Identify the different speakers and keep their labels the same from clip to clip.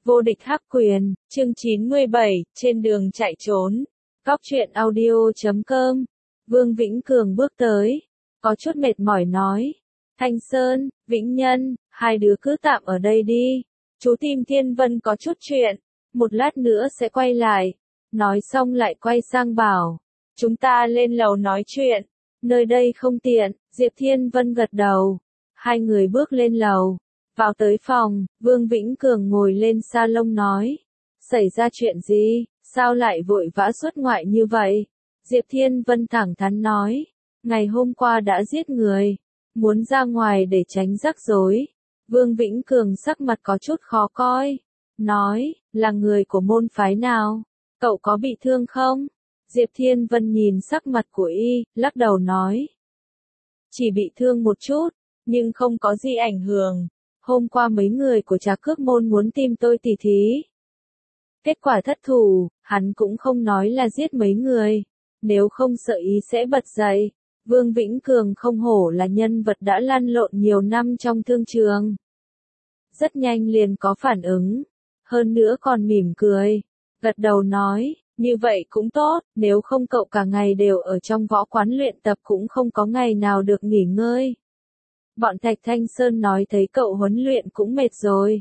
Speaker 1: Vô địch hắc quyền, chương 97, trên đường chạy trốn. Góc truyện audio.com. Vương Vĩnh Cường bước tới, có chút mệt mỏi nói. Thanh Sơn, Vĩnh Nhân, hai đứa cứ tạm ở đây đi. Chú tìm Thiên Vân có chút chuyện, một lát nữa sẽ quay lại. Nói xong lại quay sang bảo, chúng ta lên lầu nói chuyện. Nơi đây không tiện, Diệp Thiên Vân gật đầu. Hai người bước lên lầu. Vào tới phòng, Vương Vĩnh Cường ngồi lên salon nói. Xảy ra chuyện gì, sao lại vội vã xuất ngoại như vậy? Diệp Thiên Vân thẳng thắn nói. Ngày hôm qua đã giết người, muốn ra ngoài để tránh rắc rối. Vương Vĩnh Cường sắc mặt có chút khó coi. Nói, là người của môn phái nào? Cậu có bị thương không? Diệp Thiên Vân nhìn sắc mặt của y, lắc đầu nói. Chỉ bị thương một chút, nhưng không có gì ảnh hưởng. Hôm qua mấy người của Trà Cước Môn muốn tìm tôi tỉ thí. Kết quả thất thủ, hắn cũng không nói là giết mấy người. Nếu không sợ ý sẽ bật dậy. Vương Vĩnh Cường không hổ là nhân vật đã lăn lộn nhiều năm trong thương trường. Rất nhanh liền có phản ứng. Hơn nữa còn mỉm cười. Gật đầu nói, như vậy cũng tốt, nếu không cậu cả ngày đều ở trong võ quán luyện tập cũng không có ngày nào được nghỉ ngơi. Bọn Thạch Thanh Sơn nói thấy cậu huấn luyện cũng mệt rồi.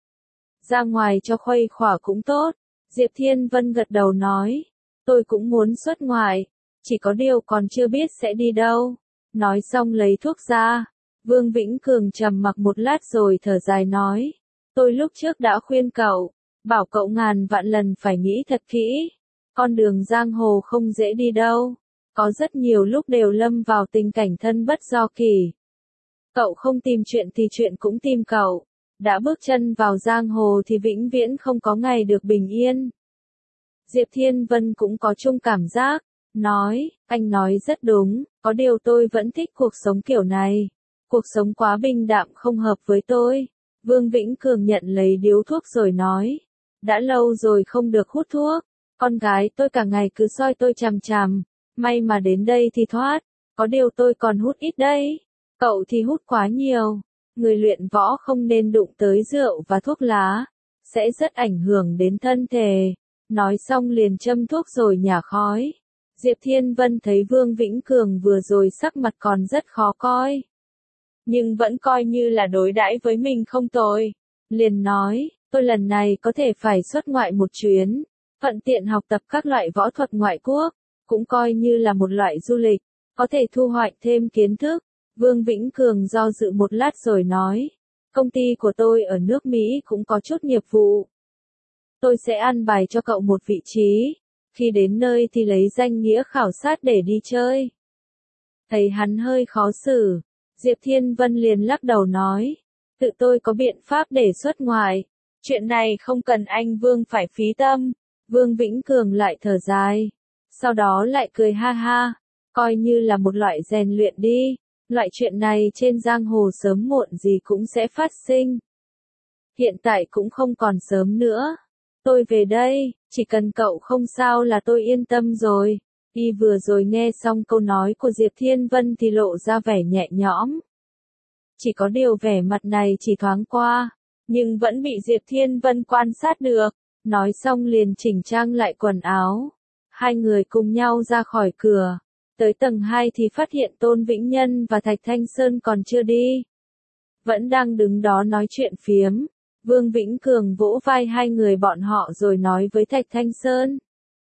Speaker 1: Ra ngoài cho khuây khỏa cũng tốt. Diệp Thiên Vân gật đầu nói. Tôi cũng muốn xuất ngoại. Chỉ có điều còn chưa biết sẽ đi đâu. Nói xong lấy thuốc ra. Vương Vĩnh Cường trầm mặc một lát rồi thở dài nói. Tôi lúc trước đã khuyên cậu. Bảo cậu ngàn vạn lần phải nghĩ thật kỹ. Con đường giang hồ không dễ đi đâu. Có rất nhiều lúc đều lâm vào tình cảnh thân bất do kỳ. Cậu không tìm chuyện thì chuyện cũng tìm cậu. Đã bước chân vào giang hồ thì vĩnh viễn không có ngày được bình yên. Diệp Thiên Vân cũng có chung cảm giác. Nói, anh nói rất đúng, có điều tôi vẫn thích cuộc sống kiểu này. Cuộc sống quá bình đạm không hợp với tôi. Vương Vĩnh Cường nhận lấy điếu thuốc rồi nói. Đã lâu rồi không được hút thuốc. Con gái tôi cả ngày cứ soi tôi chằm chằm. May mà đến đây thì thoát. Có điều tôi còn hút ít đây. Cậu thì hút quá nhiều. Người luyện võ không nên đụng tới rượu và thuốc lá. Sẽ rất ảnh hưởng đến thân thể. Nói xong liền châm thuốc rồi nhả khói. Diệp Thiên Vân thấy Vương Vĩnh Cường vừa rồi sắc mặt còn rất khó coi. Nhưng vẫn coi như là đối đãi với mình không tồi. Liền nói, tôi lần này có thể phải xuất ngoại một chuyến. Thuận tiện học tập các loại võ thuật ngoại quốc. Cũng coi như là một loại du lịch. Có thể thu hoạch thêm kiến thức. Vương Vĩnh Cường do dự một lát rồi nói. Công ty của tôi ở nước Mỹ cũng có chút nghiệp vụ. Tôi sẽ an bài cho cậu một vị trí. Khi đến nơi thì lấy danh nghĩa khảo sát để đi chơi. Thấy hắn hơi khó xử. Diệp Thiên Vân liền lắc đầu nói. Tự tôi có biện pháp để xuất ngoại. Chuyện này không cần anh Vương phải phí tâm. Vương Vĩnh Cường lại thở dài. Sau đó lại cười ha ha. Coi như là một loại rèn luyện đi. Loại chuyện này trên giang hồ sớm muộn gì cũng sẽ phát sinh. Hiện tại cũng không còn sớm nữa. Tôi về đây, chỉ cần cậu không sao là tôi yên tâm rồi. Y vừa rồi nghe xong câu nói của Diệp Thiên Vân thì lộ ra vẻ nhẹ nhõm. Chỉ có điều vẻ mặt này chỉ thoáng qua, nhưng vẫn bị Diệp Thiên Vân quan sát được. Nói xong liền chỉnh trang lại quần áo. Hai người cùng nhau ra khỏi cửa. Tới tầng 2 thì phát hiện Tôn Vĩnh Nhân và Thạch Thanh Sơn còn chưa đi. Vẫn đang đứng đó nói chuyện phiếm. Vương Vĩnh Cường vỗ vai hai người bọn họ rồi nói với Thạch Thanh Sơn.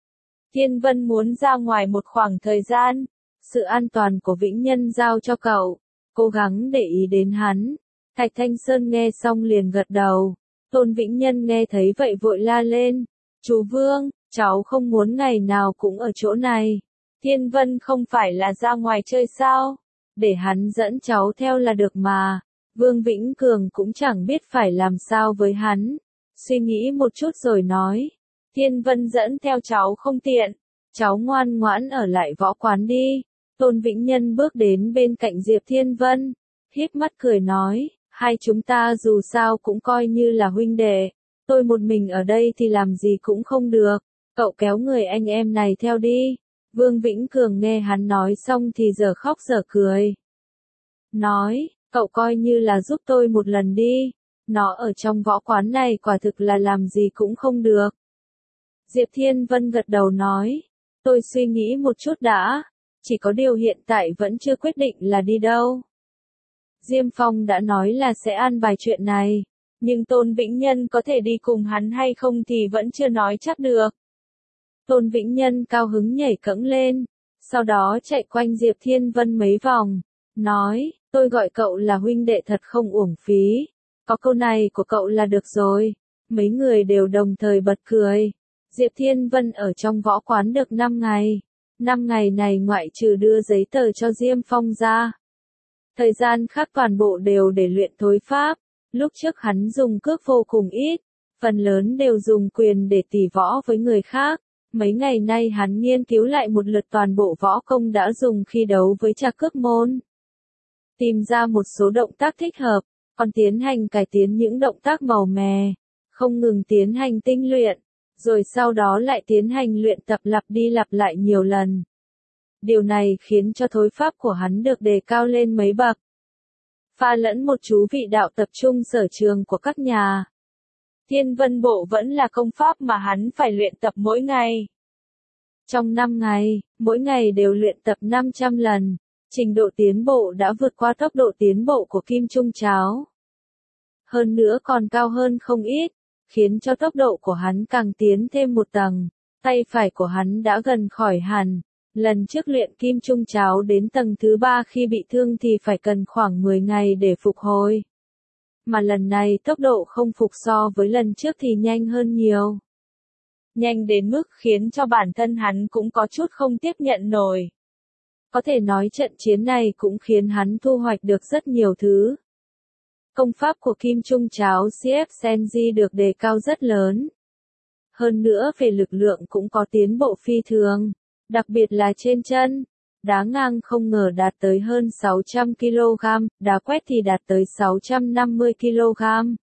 Speaker 1: Thiên Vân muốn ra ngoài một khoảng thời gian. Sự an toàn của Vĩnh Nhân giao cho cậu. Cố gắng để ý đến hắn. Thạch Thanh Sơn nghe xong liền gật đầu. Tôn Vĩnh Nhân nghe thấy vậy vội la lên. Chú Vương, cháu không muốn ngày nào cũng ở chỗ này. Thiên Vân không phải là ra ngoài chơi sao? Để hắn dẫn cháu theo là được mà. Vương Vĩnh Cường cũng chẳng biết phải làm sao với hắn. Suy nghĩ một chút rồi nói. Thiên Vân dẫn theo cháu không tiện. Cháu ngoan ngoãn ở lại võ quán đi. Tôn Vĩnh Nhân bước đến bên cạnh Diệp Thiên Vân. Híp mắt cười nói. Hai chúng ta dù sao cũng coi như là huynh đệ. Tôi một mình ở đây thì làm gì cũng không được. Cậu kéo người anh em này theo đi. Vương Vĩnh Cường nghe hắn nói xong thì giờ khóc giờ cười. Nói, cậu coi như là giúp tôi một lần đi. Nó ở trong võ quán này quả thực là làm gì cũng không được. Diệp Thiên Vân gật đầu nói, tôi suy nghĩ một chút đã, chỉ có điều hiện tại vẫn chưa quyết định là đi đâu. Diêm Phong đã nói là sẽ an bài chuyện này, nhưng Tôn Vĩnh Nhân có thể đi cùng hắn hay không thì vẫn chưa nói chắc được. Tôn Vĩnh Nhân cao hứng nhảy cẫng lên, sau đó chạy quanh Diệp Thiên Vân mấy vòng, nói, tôi gọi cậu là huynh đệ thật không uổng phí, có câu này của cậu là được rồi. Mấy người đều đồng thời bật cười. Diệp Thiên Vân ở trong võ quán được 5 ngày. 5 ngày này ngoại trừ đưa giấy tờ cho Diêm Phong ra, thời gian khác toàn bộ đều để luyện thối pháp. Lúc trước hắn dùng cước vô cùng ít, phần lớn đều dùng quyền để tỉ võ với người khác. Mấy ngày nay hắn nghiên cứu lại một lượt toàn bộ võ công đã dùng khi đấu với Trạc Cước Môn. Tìm ra một số động tác thích hợp, còn tiến hành cải tiến những động tác màu mè, không ngừng tiến hành tinh luyện, rồi sau đó lại tiến hành luyện tập lặp đi lặp lại nhiều lần. Điều này khiến cho thối pháp của hắn được đề cao lên mấy bậc. Pha lẫn một chú vị đạo tập trung sở trường của các nhà. Thiên Vân Bộ vẫn là công pháp mà hắn phải luyện tập mỗi ngày. Trong 5 ngày, mỗi ngày đều luyện tập 500 lần, trình độ tiến bộ đã vượt qua tốc độ tiến bộ của Kim Trung Cháo. Hơn nữa còn cao hơn không ít, khiến cho tốc độ của hắn càng tiến thêm một tầng. Tay phải của hắn đã gần khỏi hẳn. Lần trước luyện Kim Trung Cháo đến tầng thứ 3 khi bị thương thì phải cần khoảng 10 ngày để phục hồi. Mà lần này tốc độ không phục so với lần trước thì nhanh hơn nhiều. Nhanh đến mức khiến cho bản thân hắn cũng có chút không tiếp nhận nổi. Có thể nói trận chiến này cũng khiến hắn thu hoạch được rất nhiều thứ. Công pháp của Kim Trung Cháo CF Senji được đề cao rất lớn. Hơn nữa về lực lượng cũng có tiến bộ phi thường, đặc biệt là trên chân. Đá ngang không ngờ đạt tới hơn 600 kg, đá quét thì đạt tới 650 kg.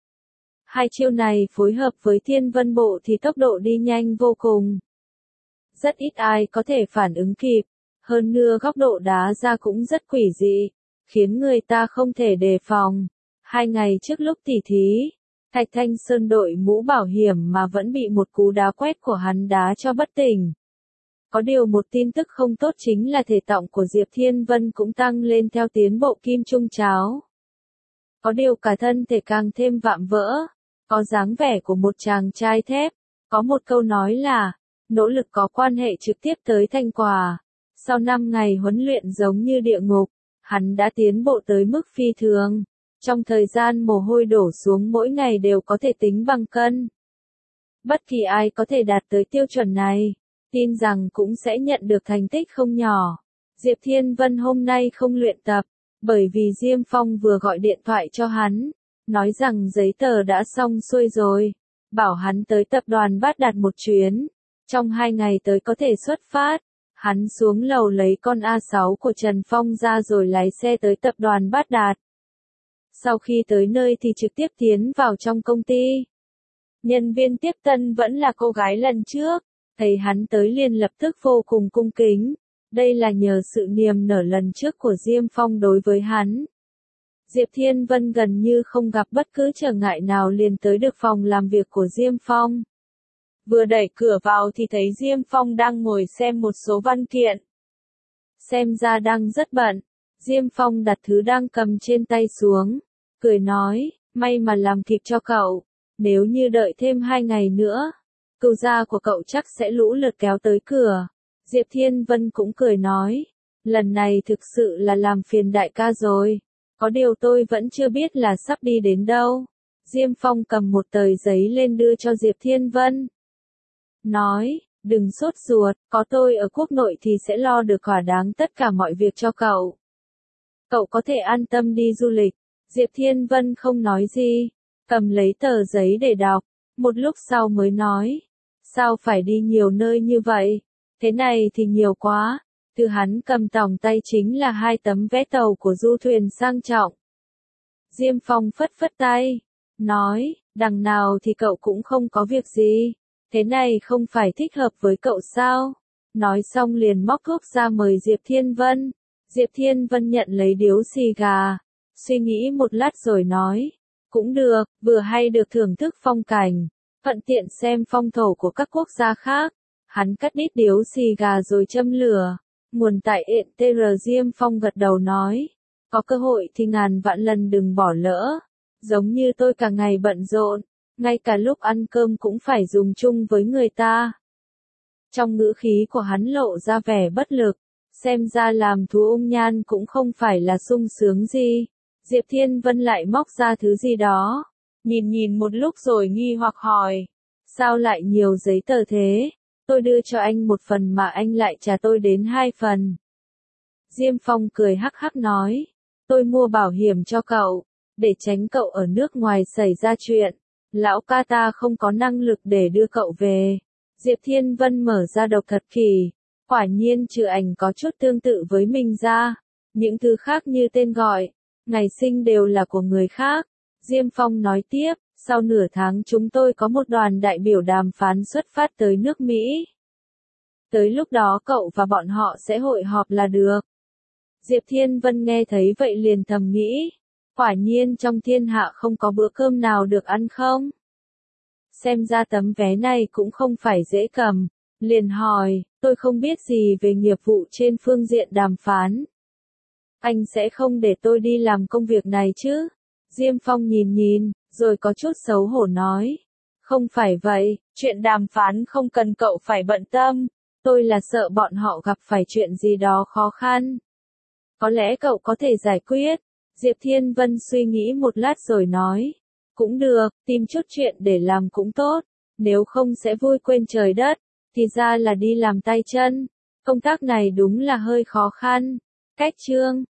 Speaker 1: Hai chiêu này phối hợp với Thiên Vân Bộ thì tốc độ đi nhanh vô cùng. Rất ít ai có thể phản ứng kịp, hơn nữa góc độ đá ra cũng rất quỷ dị, khiến người ta không thể đề phòng. 2 ngày trước lúc tỉ thí, Thạch Thanh Sơn đội mũ bảo hiểm mà vẫn bị một cú đá quét của hắn đá cho bất tỉnh. Có điều một tin tức không tốt chính là thể trọng của Diệp Thiên Vân cũng tăng lên theo tiến bộ Kim Trung Cháo. Có điều cả thân thể càng thêm vạm vỡ, có dáng vẻ của một chàng trai thép. Có một câu nói là, nỗ lực có quan hệ trực tiếp tới thành quả. Sau 5 ngày huấn luyện giống như địa ngục, hắn đã tiến bộ tới mức phi thường. Trong thời gian mồ hôi đổ xuống mỗi ngày đều có thể tính bằng cân. Bất kỳ ai có thể đạt tới tiêu chuẩn này, tin rằng cũng sẽ nhận được thành tích không nhỏ. Diệp Thiên Vân hôm nay không luyện tập, bởi vì Diêm Phong vừa gọi điện thoại cho hắn, nói rằng giấy tờ đã xong xuôi rồi, bảo hắn tới tập đoàn Bát Đạt một chuyến, trong 2 ngày tới có thể xuất phát. Hắn xuống lầu lấy con A6 của Trần Phong ra rồi lái xe tới tập đoàn Bát Đạt. Sau khi tới nơi thì trực tiếp tiến vào trong công ty. Nhân viên tiếp tân vẫn là cô gái lần trước, thấy hắn tới liền lập tức vô cùng cung kính. Đây là nhờ sự niềm nở lần trước của Diêm Phong đối với hắn. Diệp Thiên Vân gần như không gặp bất cứ trở ngại nào liền tới được phòng làm việc của Diêm Phong. Vừa đẩy cửa vào thì thấy Diêm Phong đang ngồi xem một số văn kiện. Xem ra đang rất bận, Diêm Phong đặt thứ đang cầm trên tay xuống, cười nói, may mà làm kịp cho cậu, nếu như đợi thêm 2 ngày nữa, cừu gia của cậu chắc sẽ lũ lượt kéo tới cửa. Diệp Thiên Vân cũng cười nói, lần này thực sự là làm phiền đại ca rồi, có điều tôi vẫn chưa biết là sắp đi đến đâu. Diêm Phong cầm một tờ giấy lên đưa cho Diệp Thiên Vân. Nói, đừng sốt ruột, có tôi ở quốc nội thì sẽ lo được thỏa đáng tất cả mọi việc cho cậu. Cậu có thể an tâm đi du lịch. Diệp Thiên Vân không nói gì, cầm lấy tờ giấy để đọc, một lúc sau mới nói, sao phải đi nhiều nơi như vậy, thế này thì nhiều quá. Từ hắn cầm tòng tay chính là 2 tấm vé tàu của du thuyền sang trọng. Diêm Phong phất phất tay, nói, đằng nào thì cậu cũng không có việc gì, thế này không phải thích hợp với cậu sao? Nói xong liền móc thuốc ra mời Diệp Thiên Vân. Diệp Thiên Vân nhận lấy điếu xì gà, suy nghĩ một lát rồi nói, Cũng được, vừa hay được thưởng thức phong cảnh, thuận tiện xem phong thổ của các quốc gia khác. Hắn cắt đít điếu xì gà rồi châm lửa. Nguồn tại ETR Diêm Phong gật đầu nói. Có cơ hội thì ngàn vạn lần đừng bỏ lỡ. Giống như tôi cả ngày bận rộn, ngay cả lúc ăn cơm cũng phải dùng chung với người ta. Trong ngữ khí của hắn lộ ra vẻ bất lực. Xem ra làm thú nhan cũng không phải là sung sướng gì. Diệp Thiên Vân lại móc ra thứ gì đó. Nhìn một lúc rồi nghi hoặc hỏi. Sao lại nhiều giấy tờ thế? Tôi đưa cho anh một phần mà anh lại trả tôi đến 2 phần. Diêm Phong cười hắc hắc nói. Tôi mua bảo hiểm cho cậu, để tránh cậu ở nước ngoài xảy ra chuyện. Lão ca ta không có năng lực để đưa cậu về. Diệp Thiên Vân mở ra đọc thật kỳ. Quả nhiên trừ ảnh có chút tương tự với mình ra. Những thứ khác như tên gọi, ngày sinh đều là của người khác. Diêm Phong nói tiếp, sau nửa tháng chúng tôi có một đoàn đại biểu đàm phán xuất phát tới nước Mỹ. Tới lúc đó cậu và bọn họ sẽ hội họp là được. Diệp Thiên Vân nghe thấy vậy liền thầm nghĩ. Quả nhiên trong thiên hạ không có bữa cơm nào được ăn không? Xem ra tấm vé này cũng không phải dễ cầm. Liền hỏi, tôi không biết gì về nghiệp vụ trên phương diện đàm phán. Anh sẽ không để tôi đi làm công việc này chứ? Diêm Phong nhìn, rồi có chút xấu hổ nói. Không phải vậy, chuyện đàm phán không cần cậu phải bận tâm. Tôi là sợ bọn họ gặp phải chuyện gì đó khó khăn. Có lẽ cậu có thể giải quyết. Diệp Thiên Vân suy nghĩ một lát rồi nói. Cũng được, tìm chút chuyện để làm cũng tốt. Nếu không sẽ vui quên trời đất. Thì ra là đi làm tay chân. Công tác này đúng là hơi khó khăn. Cách chương